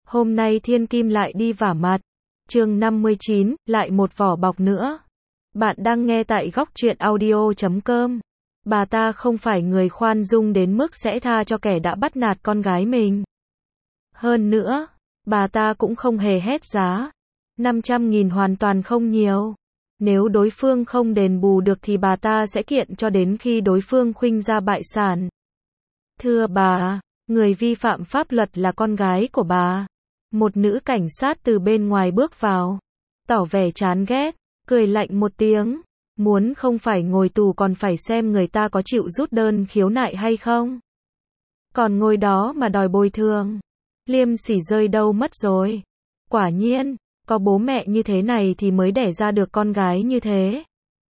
Hôm nay thiên kim lại đi vả mặt. Chương 59, lại một vỏ bọc nữa. Bạn đang nghe tại góc truyện audio.com. Bà ta không phải người khoan dung đến mức sẽ tha cho kẻ đã bắt nạt con gái mình. Hơn nữa, bà ta cũng không hề hét giá. 500.000 hoàn toàn không nhiều. Nếu đối phương không đền bù được thì bà ta sẽ kiện cho đến khi đối phương khuynh ra bại sản. Thưa bà, người vi phạm pháp luật là con gái của bà. Một nữ cảnh sát từ bên ngoài bước vào, tỏ vẻ chán ghét, cười lạnh một tiếng. Muốn không phải ngồi tù còn phải xem người ta có chịu rút đơn khiếu nại hay không. Còn ngồi đó mà đòi bồi thường. Liêm sỉ rơi đâu mất rồi. Quả nhiên, có bố mẹ như thế này thì mới đẻ ra được con gái như thế.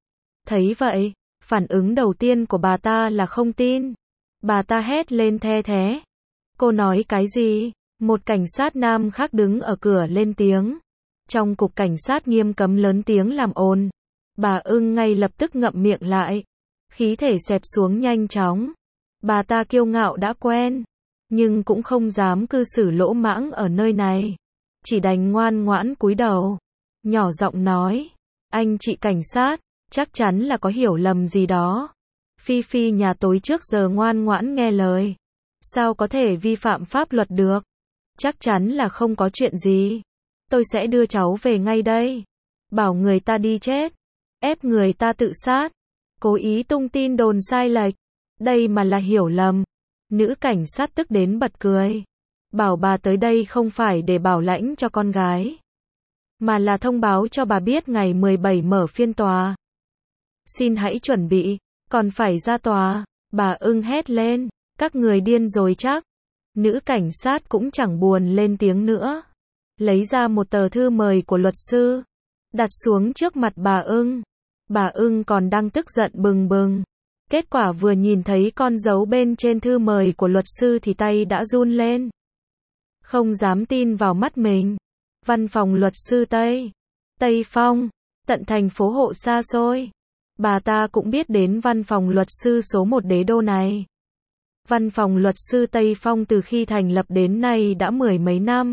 Thấy vậy, phản ứng đầu tiên của bà ta là không tin. Bà ta hét lên the thé. Cô nói cái gì? Một cảnh sát nam khác đứng ở cửa lên tiếng. Trong cục cảnh sát nghiêm cấm lớn tiếng làm ồn. Bà ưng ngay lập tức ngậm miệng lại. Khí thể xẹp xuống nhanh chóng. Bà ta kiêu ngạo đã quen, nhưng cũng không dám cư xử lỗ mãng ở nơi này. Chỉ đành ngoan ngoãn cúi đầu. Nhỏ giọng nói. Anh chị cảnh sát, chắc chắn là có hiểu lầm gì đó. Phi Phi nhà tối trước giờ ngoan ngoãn nghe lời. Sao có thể vi phạm pháp luật được? Chắc chắn là không có chuyện gì. Tôi sẽ đưa cháu về ngay đây. Bảo người ta đi chết. Ép người ta tự sát. Cố ý tung tin đồn sai lệch. Đây mà là hiểu lầm. Nữ cảnh sát tức đến bật cười. Bảo bà tới đây không phải để bảo lãnh cho con gái, mà là thông báo cho bà biết ngày 17 mở phiên tòa. Xin hãy chuẩn bị, còn phải ra tòa. Bà ưng hét lên. Các người điên rồi chắc. Nữ cảnh sát cũng chẳng buồn lên tiếng nữa. Lấy ra một tờ thư mời của luật sư. Đặt xuống trước mặt bà ưng. Bà ưng còn đang tức giận bừng bừng. Kết quả vừa nhìn thấy con dấu bên trên thư mời của luật sư thì tay đã run lên. Không dám tin vào mắt mình. Văn phòng luật sư Tây Phong, tận thành phố hộ xa xôi. Bà ta cũng biết đến văn phòng luật sư số 1 đế đô này. Văn phòng luật sư Tây Phong từ khi thành lập đến nay đã 10 mấy năm.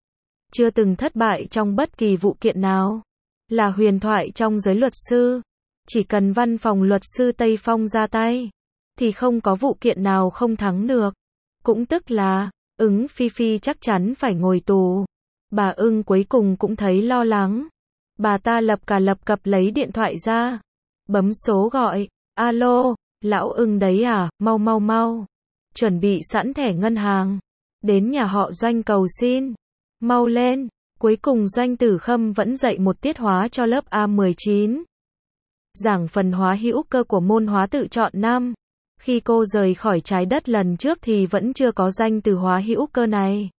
Chưa từng thất bại trong bất kỳ vụ kiện nào. Là huyền thoại trong giới luật sư. Chỉ cần văn phòng luật sư Tây Phong ra tay, thì không có vụ kiện nào không thắng được. Cũng tức là, Phi Phi chắc chắn phải ngồi tù. Bà ưng cuối cùng cũng thấy lo lắng. Bà ta lập cập lấy điện thoại ra. Bấm số gọi. Alo, lão ưng đấy à, mau. Chuẩn bị sẵn thẻ ngân hàng. Đến nhà họ Doanh cầu xin. Mau lên. Cuối cùng Doanh Tử Khâm vẫn dạy một tiết hóa cho lớp A19. Giảng phần hóa hữu cơ của môn hóa tự chọn năm. Khi cô rời khỏi trái đất lần trước thì vẫn chưa có danh từ hóa hữu cơ này.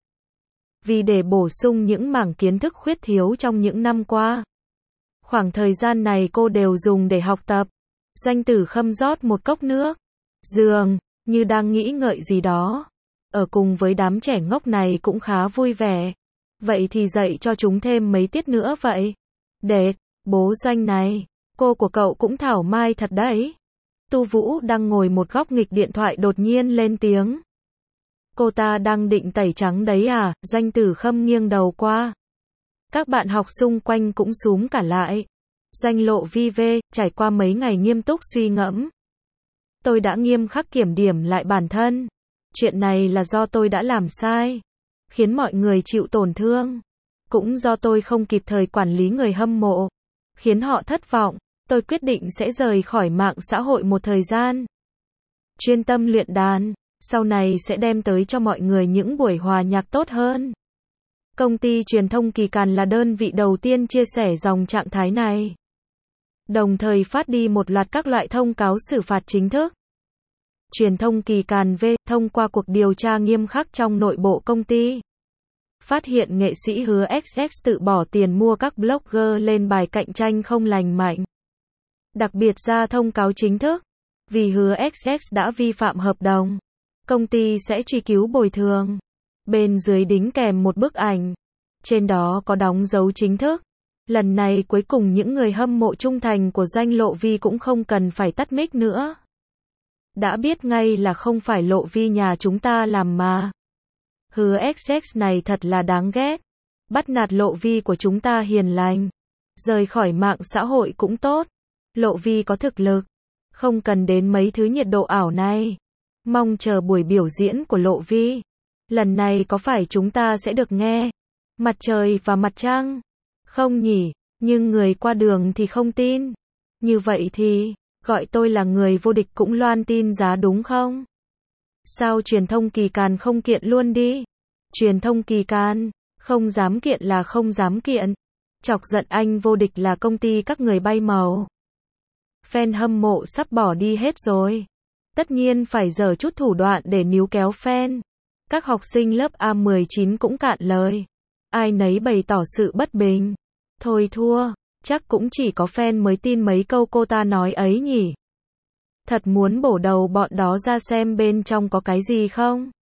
Vì để bổ sung những mảng kiến thức khuyết thiếu trong những năm qua. Khoảng thời gian này cô đều dùng để học tập. Doanh Tử Khâm rót một cốc nước. Dường như đang nghĩ ngợi gì đó. Ở cùng với đám trẻ ngốc này cũng khá vui vẻ. Vậy thì dạy cho chúng thêm mấy tiết nữa vậy. Đệt, bố Doanh này, cô của cậu cũng thảo mai thật đấy. Tu Vũ đang ngồi một góc nghịch điện thoại đột nhiên lên tiếng. Cô ta đang định tẩy trắng đấy à? Doanh Tử Khâm nghiêng đầu qua. Các bạn học xung quanh cũng xúm cả lại. Doanh Lộ vi vê, trải qua mấy ngày nghiêm túc suy ngẫm. Tôi đã nghiêm khắc kiểm điểm lại bản thân. Chuyện này là do tôi đã làm sai, khiến mọi người chịu tổn thương. Cũng do tôi không kịp thời quản lý người hâm mộ, khiến họ thất vọng. Tôi quyết định sẽ rời khỏi mạng xã hội một thời gian. Chuyên tâm luyện đàn, sau này sẽ đem tới cho mọi người những buổi hòa nhạc tốt hơn. Công ty truyền thông Kỳ Càn là đơn vị đầu tiên chia sẻ dòng trạng thái này. Đồng thời phát đi một loạt các loại thông cáo xử phạt chính thức. Truyền thông Kỳ Càn V, thông qua cuộc điều tra nghiêm khắc trong nội bộ công ty, phát hiện nghệ sĩ Hứa XX tự bỏ tiền mua các blogger lên bài cạnh tranh không lành mạnh. Đặc biệt ra thông cáo chính thức, vì Hứa XX đã vi phạm hợp đồng, công ty sẽ truy cứu bồi thường. Bên dưới đính kèm một bức ảnh, trên đó có đóng dấu chính thức. Lần này cuối cùng những người hâm mộ trung thành của Doanh Lộ Vi cũng không cần phải tắt mic nữa. Đã biết ngay là không phải Lộ Vi nhà chúng ta làm mà. Hứa XX này thật là đáng ghét. Bắt nạt Lộ Vi của chúng ta hiền lành. Rời khỏi mạng xã hội cũng tốt. Lộ Vi có thực lực. Không cần đến mấy thứ nhiệt độ ảo này. Mong chờ buổi biểu diễn của Lộ Vi. Lần này có phải chúng ta sẽ được nghe mặt trời và mặt trăng? Không nhỉ, nhưng người qua đường thì không tin. Như vậy thì, gọi tôi là người vô địch cũng loan tin giá đúng không? Sao truyền thông kỳ càn không kiện luôn đi? Truyền thông kỳ càn, không dám kiện là không dám kiện. Chọc giận anh vô địch là công ty các người bay màu. Fan hâm mộ sắp bỏ đi hết rồi. Tất nhiên phải giở chút thủ đoạn để níu kéo fan. Các học sinh lớp A19 cũng cạn lời. Ai nấy bày tỏ sự bất bình. Thôi thua, chắc cũng chỉ có fan mới tin mấy câu cô ta nói ấy nhỉ. Thật muốn bổ đầu bọn đó ra xem bên trong có cái gì không?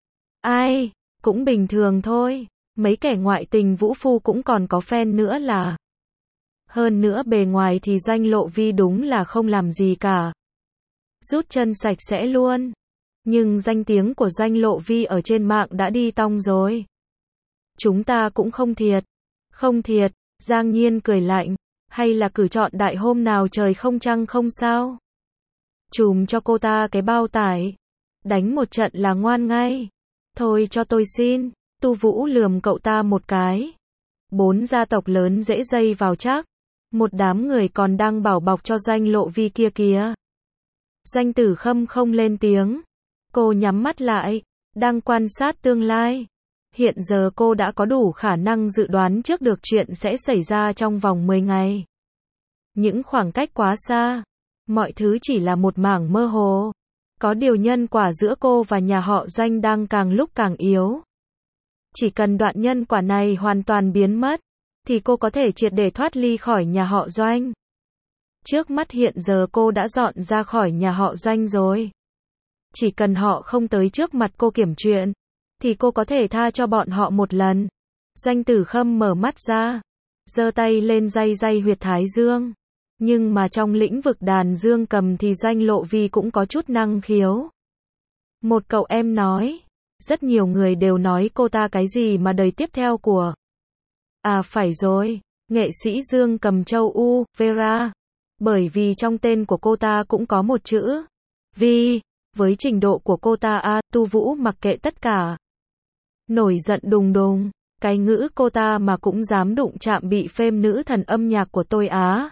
Ai, cũng bình thường thôi. Mấy kẻ ngoại tình vũ phu cũng còn có fan nữa là. Hơn nữa bề ngoài thì Doanh Lộ Vi đúng là không làm gì cả. Rút chân sạch sẽ luôn. Nhưng danh tiếng của Doanh Lộ Vi ở trên mạng đã đi tong rồi. Chúng ta cũng không thiệt. Không thiệt, Giang Nhiên cười lạnh. Hay là cử chọn đại hôm nào trời không trăng không sao? Chùm cho cô ta cái bao tải. Đánh một trận là ngoan ngay. Thôi cho tôi xin. Tu Vũ lườm cậu ta một cái. 4 gia tộc lớn dễ dây vào chắc. Một đám người còn đang bảo bọc cho Doanh Lộ Vi kia kìa. Doanh Tử Khâm không lên tiếng. Cô nhắm mắt lại, đang quan sát tương lai. Hiện giờ cô đã có đủ khả năng dự đoán trước được chuyện sẽ xảy ra trong vòng 10 ngày. Những khoảng cách quá xa. Mọi thứ chỉ là một mảng mơ hồ. Có điều nhân quả giữa cô và nhà họ Doanh đang càng lúc càng yếu. Chỉ cần đoạn nhân quả này hoàn toàn biến mất, thì cô có thể triệt để thoát ly khỏi nhà họ Doanh. Trước mắt hiện giờ cô đã dọn ra khỏi nhà họ Doanh rồi. Chỉ cần họ không tới trước mặt cô kiểm chuyện, thì cô có thể tha cho bọn họ một lần. Doanh Tử Khâm mở mắt ra, giơ tay lên day day huyệt thái dương. Nhưng mà trong lĩnh vực đàn dương cầm thì Doanh Lộ Vi cũng có chút năng khiếu. Một cậu em nói, rất nhiều người đều nói cô ta cái gì mà đời tiếp theo của. À phải rồi, nghệ sĩ dương cầm châu U, Vera. Bởi vì trong tên của cô ta cũng có một chữ Vi. Với trình độ của cô ta Tu Vũ mặc kệ tất cả. Nổi giận đùng đùng, cái ngữ cô ta mà cũng dám đụng chạm bị phêm nữ thần âm nhạc của tôi á.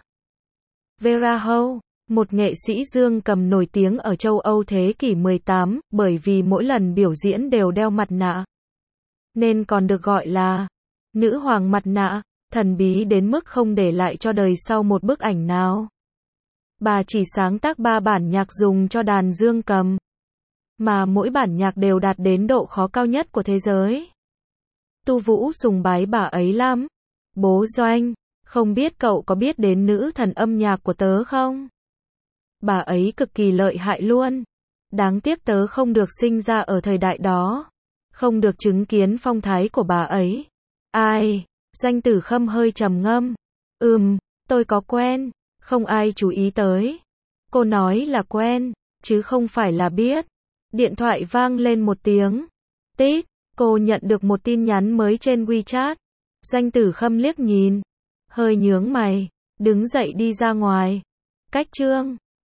Vera Hou, một nghệ sĩ dương cầm nổi tiếng ở châu Âu thế kỷ 18, bởi vì mỗi lần biểu diễn đều đeo mặt nạ. Nên còn được gọi là nữ hoàng mặt nạ, thần bí đến mức không để lại cho đời sau một bức ảnh nào. Bà chỉ sáng tác 3 bản nhạc dùng cho đàn dương cầm. Mà mỗi bản nhạc đều đạt đến độ khó cao nhất của thế giới. Tu Vũ sùng bái bà ấy lắm. Bố Doanh, không biết cậu có biết đến nữ thần âm nhạc của tớ không? Bà ấy cực kỳ lợi hại luôn. Đáng tiếc tớ không được sinh ra ở thời đại đó. Không được chứng kiến phong thái của bà ấy. Ai? Doanh Tử Khâm hơi trầm ngâm. Tôi có quen. Không ai chú ý tới. Cô nói là quen, chứ không phải là biết. Điện thoại vang lên một tiếng. Tít, cô nhận được một tin nhắn mới trên WeChat. Doanh Tử Khâm liếc nhìn. Hơi nhướng mày, đứng dậy đi ra ngoài. Cách chương.